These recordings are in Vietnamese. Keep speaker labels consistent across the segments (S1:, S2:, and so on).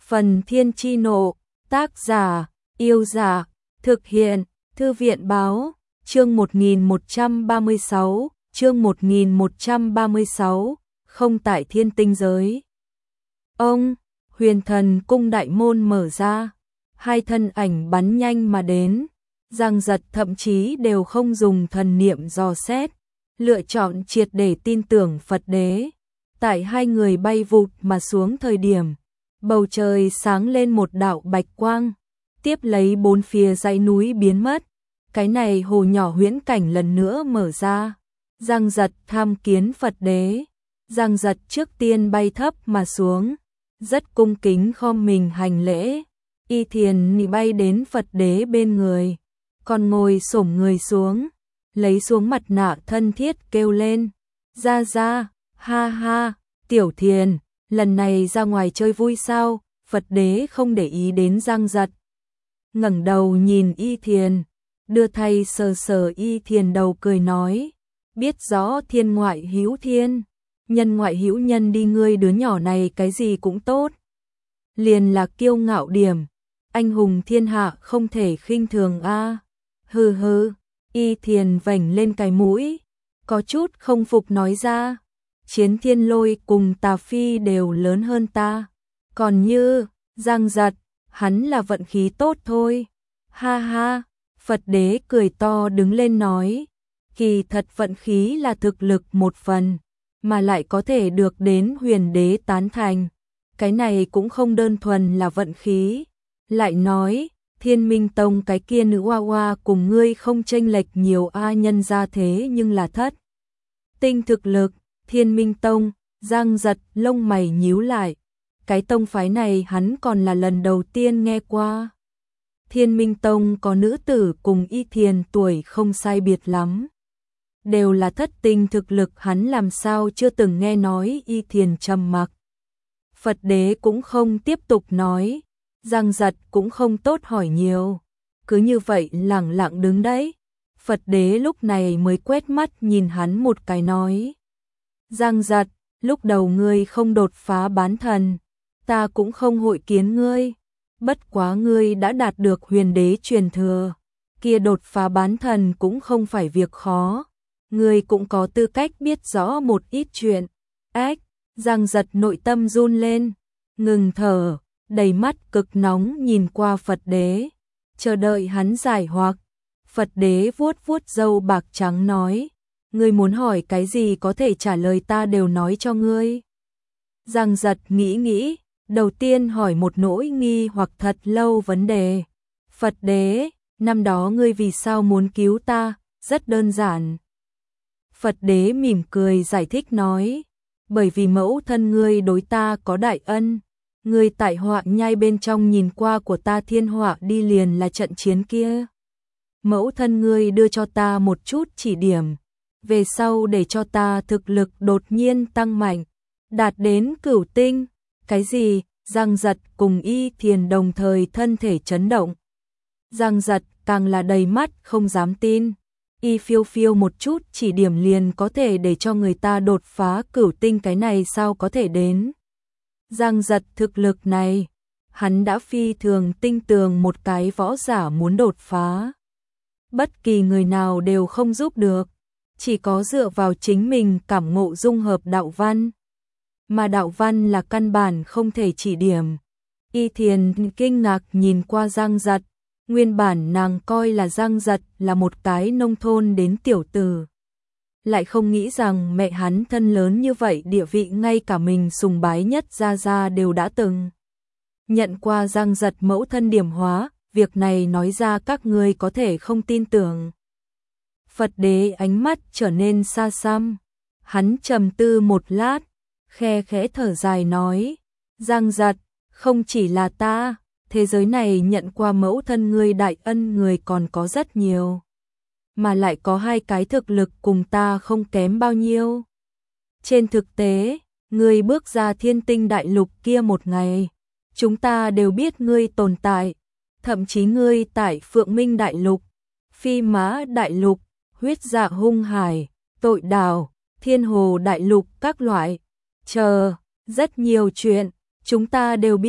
S1: Phần Thiên Chi Nộ, tác giả, Yêu Dạ, thực hiện, Thư viện Báo, chương 1136, chương 1136, không tại thiên tinh giới. Ông, Huyền Thần Cung đại môn mở ra, hai thân ảnh bắn nhanh mà đến, Giang Giật thậm chí đều không dùng thần niệm dò xét, lựa chọn triệt để tin tưởng Phật Đế. Tại hai người bay vụt mà xuống thời điểm, bầu trời sáng lên một đạo bạch quang, tiếp lấy bốn phía dãy núi biến mất. Cái này hồ nhỏ huyễn cảnh lần nữa mở ra. Giang Giật tham kiến Phật Đế. Giang Giật trước tiên bay thấp mà xuống, rất cung kính khom mình hành lễ. Y Thiền bay đến Phật Đế bên người, còn ngồi xổm người xuống, lấy xuống mặt nạ thân thiết kêu lên: "Ra ra, ha ha, Tiểu Thiền, lần này ra ngoài chơi vui sao?" Phật Đế không để ý đến Giang Giật, ngẩng đầu nhìn Y Thiền, đưa tay sờ sờ Y Thiền đầu cười nói: "Biết rõ thiên ngoại hữu thiên, nhân ngoại hữu nhân đi, ngươi đứa nhỏ này cái gì cũng tốt, liền là kiêu ngạo điểm, anh hùng thiên hạ không thể khinh thường a." Hừ hừ, Y Thiền vểnh lên cái mũi, có chút không phục nói ra: "Chiến Thiên Lôi cùng Tà Phi đều lớn hơn ta, còn như Giang Giật, hắn là vận khí tốt thôi." Ha ha, Phật Đế cười to đứng lên nói: "Kỳ thật vận khí là thực lực một phần, mà lại có thể được đến Huyền Đế tán thành, cái này cũng không đơn thuần là vận khí." Lại nói: "Thiên Minh Tông cái kia nữ hoa hoa cùng ngươi không chênh lệch nhiều a, nhân ra thế nhưng là thất tinh thực lực." Thiên Minh Tông, Giang Giật lông mày nhíu lại, cái tông phái này hắn còn là lần đầu tiên nghe qua. Thiên Minh Tông có nữ tử cùng Y Thiền tuổi không sai biệt lắm, đều là thất tinh thực lực, hắn làm sao chưa từng nghe nói. Y Thiền trầm mặc. Phật Đế cũng không tiếp tục nói, Giang Giật cũng không tốt hỏi nhiều, cứ như vậy lẳng lặng đứng đấy. Phật Đế lúc này mới quét mắt nhìn hắn một cái nói: "Giang Giật, lúc đầu ngươi không đột phá bán thần, ta cũng không hội kiến ngươi, bất quá ngươi đã đạt được Huyền Đế truyền thừa, kia đột phá bán thần cũng không phải việc khó, ngươi cũng có tư cách biết rõ một ít chuyện." Ách, Giang Giật nội tâm run lên, ngừng thở, đầy mắt cực nóng nhìn qua Phật Đế, chờ đợi hắn giải hoặc. Phật Đế vuốt vuốt râu bạc trắng nói: "Ngươi muốn hỏi cái gì có thể trả lời, ta đều nói cho ngươi." Giang Giật nghĩ nghĩ, đầu tiên hỏi một nỗi nghi hoặc thật lâu vấn đề: "Phật Đế, năm đó ngươi vì sao muốn cứu ta?" "Rất đơn giản." Phật Đế mỉm cười giải thích nói: "Bởi vì mẫu thân ngươi đối ta có đại ân, ngươi tại Họa Nhai bên trong nhìn qua của ta thiên họa đi liền là trận chiến kia. Mẫu thân ngươi đưa cho ta một chút chỉ điểm, về sau để cho ta thực lực đột nhiên tăng mạnh, đạt đến cửu tinh." "Cái gì?" Giang Giật cùng Y Thiền đồng thời thân thể chấn động. Giang Giật càng là đầy mắt không dám tin. Y phiêu phiêu một chút chỉ điểm liền có thể để cho người ta đột phá cửu tinh, cái này sao có thể đến? Giang Giật thực lực này, hắn đã phi thường tinh tường, một cái võ giả muốn đột phá, bất kỳ người nào đều không giúp được, chỉ có dựa vào chính mình cảm ngộ dung hợp đạo văn, mà đạo văn là căn bản không thể chỉ điểm. Y Thiền kinh ngạc nhìn qua Giang Giật, nguyên bản nàng coi là Giang Giật là một cái nông thôn đến tiểu tử, lại không nghĩ rằng mẹ hắn thân lớn như vậy, địa vị ngay cả mình sùng bái nhất gia gia đều đã từng nhận qua Giang Giật mẫu thân điểm hóa, việc này nói ra các ngươi có thể không tin tưởng. Phật Đế ánh mắt trở nên xa xăm, hắn trầm tư một lát, khe khẽ thở dài nói: "Giang Giật, không chỉ là ta, thế giới này nhận qua mẫu thân ngươi đại ân người còn có rất nhiều, mà lại có hai cái thực lực cùng ta không kém bao nhiêu. Trên thực tế, ngươi bước ra Thiên Tinh Đại Lục kia một ngày, chúng ta đều biết ngươi tồn tại, thậm chí ngươi tại Phượng Minh Đại Lục, Phi Mã Đại Lục, Huyết Dạ Hung Hải, Tội Đào, Thiên Hồ Đại Lục các loại, rất nhiều chuyện, chúng ta đều biết."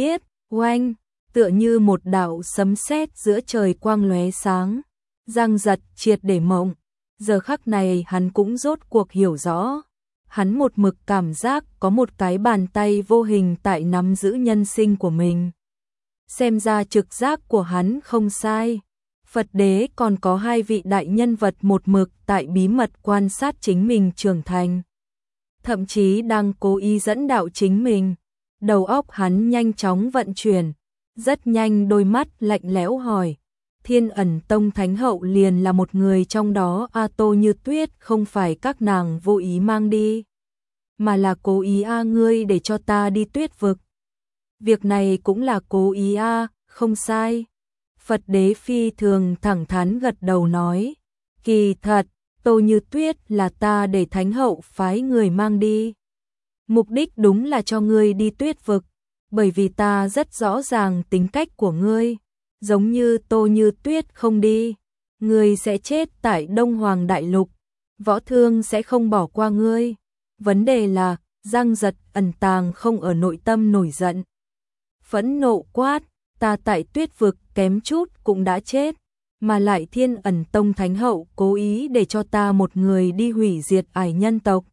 S1: Oanh, tựa như một đạo sấm sét giữa trời quang lóe sáng. Giang Giật triệt để mộng, giờ khắc này hắn cũng rốt cuộc hiểu rõ. Hắn một mực cảm giác có một cái bàn tay vô hình tại nắm giữ nhân sinh của mình. Xem ra trực giác của hắn không sai. Phật đế còn có hai vị đại nhân vật một mực tại bí mật quan sát chính mình trưởng thành. Thậm chí đang cố ý dẫn đạo chính mình. Đầu óc hắn nhanh chóng vận chuyển. Rất nhanh đôi mắt lạnh lẽo hỏi. Thiên Ẩn Tông Thánh Hậu liền là một người trong đó. Tô Như Tuyết không phải các nàng vô ý mang đi, mà là cố ý ngươi để cho ta đi Tuyết vực. Việc này cũng là cố ý không sai. Phật đế phi thường thẳng thắn gật đầu nói. Kỳ thật, Tô Như Tuyết là ta để Thánh Hậu phái người mang đi. Mục đích đúng là cho ngươi đi Tuyết vực, bởi vì ta rất rõ ràng tính cách của ngươi. Giống như Tô Như Tuyết không đi, ngươi sẽ chết tại Đông Hoàng Đại Lục. Võ Thương sẽ không bỏ qua ngươi. Vấn đề là, Giang Giật ẩn tàng không ở nội tâm nổi giận. Phẫn nộ quát, ta tại Tuyết vực kém chút cũng đã chết, mà lại Thiên Ẩn Tông Thánh Hậu cố ý để cho ta một người đi hủy diệt ải nhân tộc.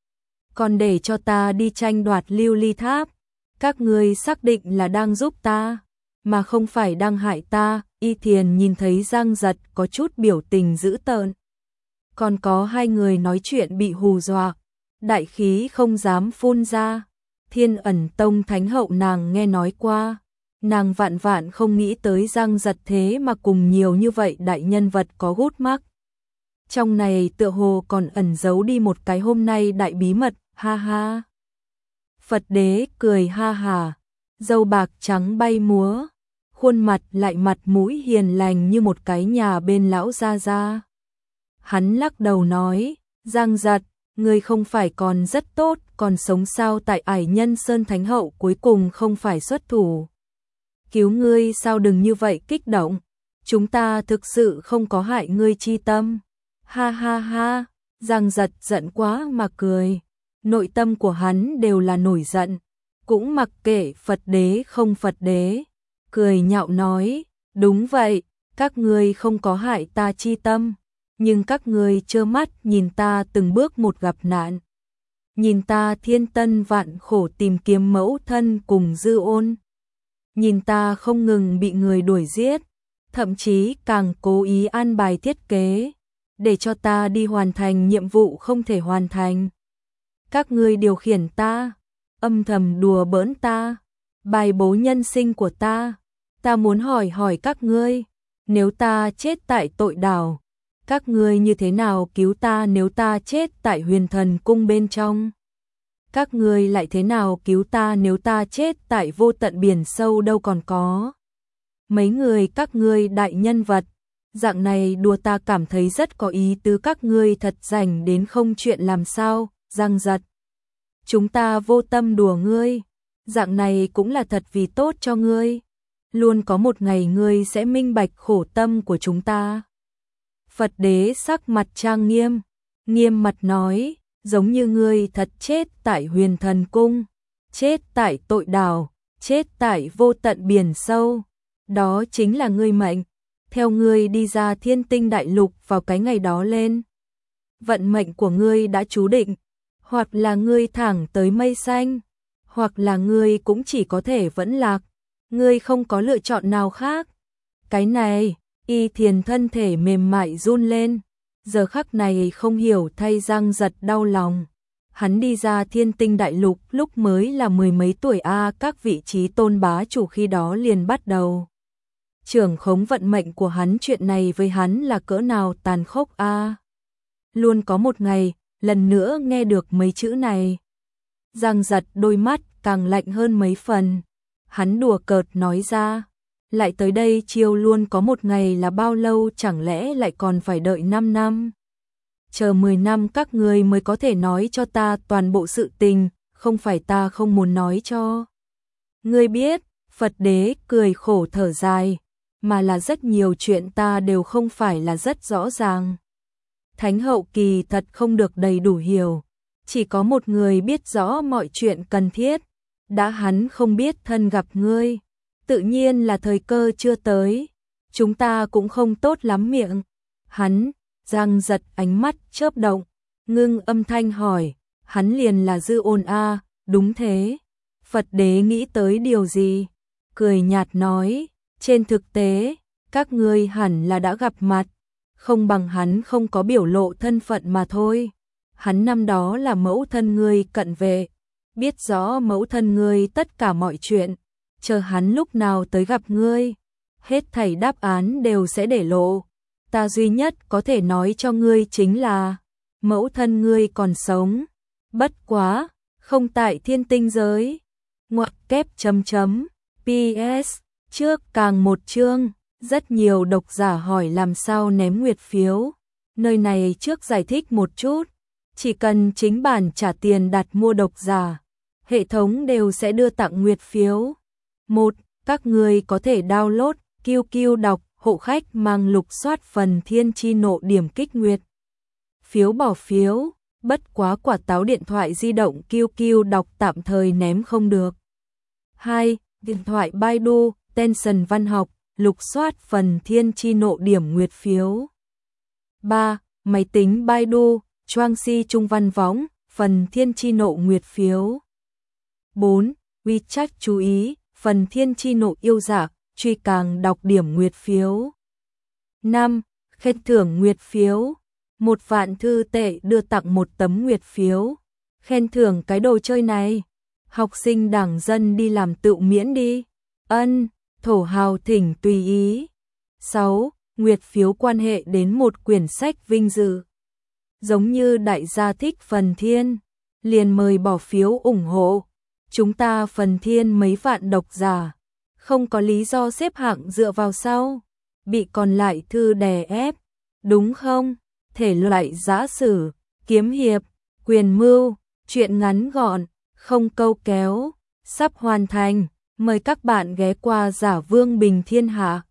S1: Còn để cho ta đi tranh đoạt Lưu Ly Tháp. Các ngươi xác định là đang giúp ta, mà không phải đang hại ta. Y Thiền nhìn thấy Giang Giật có chút biểu tình dữ tợn. Còn có hai người nói chuyện bị hù dọa, đại khí không dám phun ra. Thiên Ẩn Tông Thánh Hậu nàng nghe nói qua, nàng vạn vạn không nghĩ tới Giang Giật thế mà cùng nhiều như vậy đại nhân vật có gút mắc. Trong này tựa hồ còn ẩn giấu đi một cái hôm nay đại bí mật, ha ha. Phật đế cười ha hà, râu bạc trắng bay múa, khuôn mặt lại mặt mũi hiền lành như một cái nhà bên lão gia gia. Hắn lắc đầu nói, Giang Giật, ngươi không phải còn rất tốt, còn sống sao tại ải nhân Sơn Thánh Hậu cuối cùng không phải xuất thủ. Cứu ngươi sao đừng như vậy kích động, chúng ta thực sự không có hại ngươi chi tâm. Ha ha ha, Giang Giật giận quá mà cười. Nội tâm của hắn đều là nổi giận, cũng mặc kệ Phật đế không Phật đế. Cười nhạo nói, đúng vậy, các ngươi không có hại ta chi tâm, nhưng các ngươi trơ mắt nhìn ta từng bước một gặp nạn. Nhìn ta thiên tân vạn khổ tìm kiếm mẫu thân cùng Dư Ôn. Nhìn ta không ngừng bị người đuổi giết, thậm chí càng cố ý an bài thiết kế, để cho ta đi hoàn thành nhiệm vụ không thể hoàn thành. Các ngươi điều khiển ta, âm thầm đùa bỡn ta, bài bố nhân sinh của ta. Ta muốn hỏi các ngươi, nếu ta chết tại tội đảo, các ngươi như thế nào cứu ta nếu ta chết tại Huyền Thần Cung bên trong? Các ngươi lại thế nào cứu ta nếu ta chết tại vô tận biển sâu đâu còn có? Mấy người các ngươi đại nhân vật, dạng này đùa ta cảm thấy rất có ý tứ, các ngươi thật rảnh đến không chuyện làm sao? Giang Giật, chúng ta vô tâm đùa ngươi, dạng này cũng là thật vì tốt cho ngươi. Luôn có một ngày ngươi sẽ minh bạch khổ tâm của chúng ta. Phật đế sắc mặt trang nghiêm, nghiêm mặt nói, giống như ngươi thật chết tại Huyền Thần Cung, chết tại tội đảo, chết tại vô tận biển sâu. Đó chính là ngươi mệnh, theo ngươi đi ra Thiên Tinh Đại Lục vào cái ngày đó lên. Vận mệnh của ngươi đã chú định, hoặc là ngươi thẳng tới mây xanh, hoặc là ngươi cũng chỉ có thể vẫn lạc. Ngươi không có lựa chọn nào khác. Cái này, Y Thiền thân thể mềm mại run lên. Giờ khắc này không hiểu thay Giang Giật đau lòng. Hắn đi ra Thiên Tinh Đại Lục lúc mới là mười mấy tuổi các vị trí tôn bá chủ khi đó liền bắt đầu trưởng khống vận mệnh của hắn, chuyện này với hắn là cỡ nào tàn khốc Luôn có một ngày, lần nữa nghe được mấy chữ này, Giang Giật đôi mắt càng lạnh hơn mấy phần. Hắn đùa cợt nói ra, lại tới đây chiêu luôn có một ngày là bao lâu, chẳng lẽ lại còn phải đợi 5 năm? Chờ 10 năm các ngươi mới có thể nói cho ta toàn bộ sự tình, không phải ta không muốn nói cho. Ngươi biết, Phật đế cười khổ thở dài, mà là rất nhiều chuyện ta đều không phải là rất rõ ràng. Thánh hậu kỳ thật không được đầy đủ hiểu, chỉ có một người biết rõ mọi chuyện cần thiết. Đã hắn không biết thân gặp ngươi, tự nhiên là thời cơ chưa tới, chúng ta cũng không tốt lắm miệng. Hắn, Giang Giật ánh mắt chớp động, ngưng âm thanh hỏi, hắn liền là Dư Ôn a? Đúng thế. Phật đế nghĩ tới điều gì? Cười nhạt nói, trên thực tế, các ngươi hẳn là đã gặp mặt, không bằng hắn không có biểu lộ thân phận mà thôi. Hắn năm đó là mẫu thân ngươi cận vệ, biết rõ mẫu thân ngươi tất cả mọi chuyện, chờ hắn lúc nào tới gặp ngươi, hết thảy đáp án đều sẽ để lộ. Ta duy nhất có thể nói cho ngươi chính là, mẫu thân ngươi còn sống, bất quá, không tại thiên tinh giới. Ngoặc kép chấm chấm, PS, trước càng một chương, rất nhiều độc giả hỏi làm sao ném nguyệt phiếu. Nơi này trước giải thích một chút, chỉ cần chính bản trả tiền đặt mua độc giả, hệ thống đều sẽ đưa tặng nguyệt phiếu. Một, các người có thể download, QQ đọc, hộ khách mang lục soát phần thiên chi nộ điểm kích nguyệt phiếu bỏ phiếu, bất quá quả táo điện thoại di động QQ đọc tạm thời ném không được. 2. Điện thoại Baidu, Tencent văn học, lục soát phần thiên chi nộ điểm nguyệt phiếu. 3. Máy tính Baidu, Chuangxi trung văn võng, phần thiên chi nộ nguyệt phiếu. 4. WeChat chú ý, phần thiên chi nộ yêu dạ, truy càng đọc điểm nguyệt phiếu. 5. Khen thưởng nguyệt phiếu, 1 vạn thư tệ đưa tặng 1 tấm nguyệt phiếu. Khen thưởng cái đồ chơi này, học sinh đảng dân đi làm tự miễn đi. Ân, thổ hào thỉnh tùy ý. 6. Nguyệt phiếu quan hệ đến một quyển sách vinh dự. Giống như đại gia thích phần thiên, liền mời bỏ phiếu ủng hộ. Chúng ta phần thiên mấy vạn độc giả, không có lý do xếp hạng dựa vào sau, bị còn lại thư đè ép, đúng không? Thể loại giã sử, kiếm hiệp, quyền mưu, truyện ngắn gọn, không câu kéo, sắp hoàn thành, mời các bạn ghé qua Giả Vương Bình Thiên Hạ.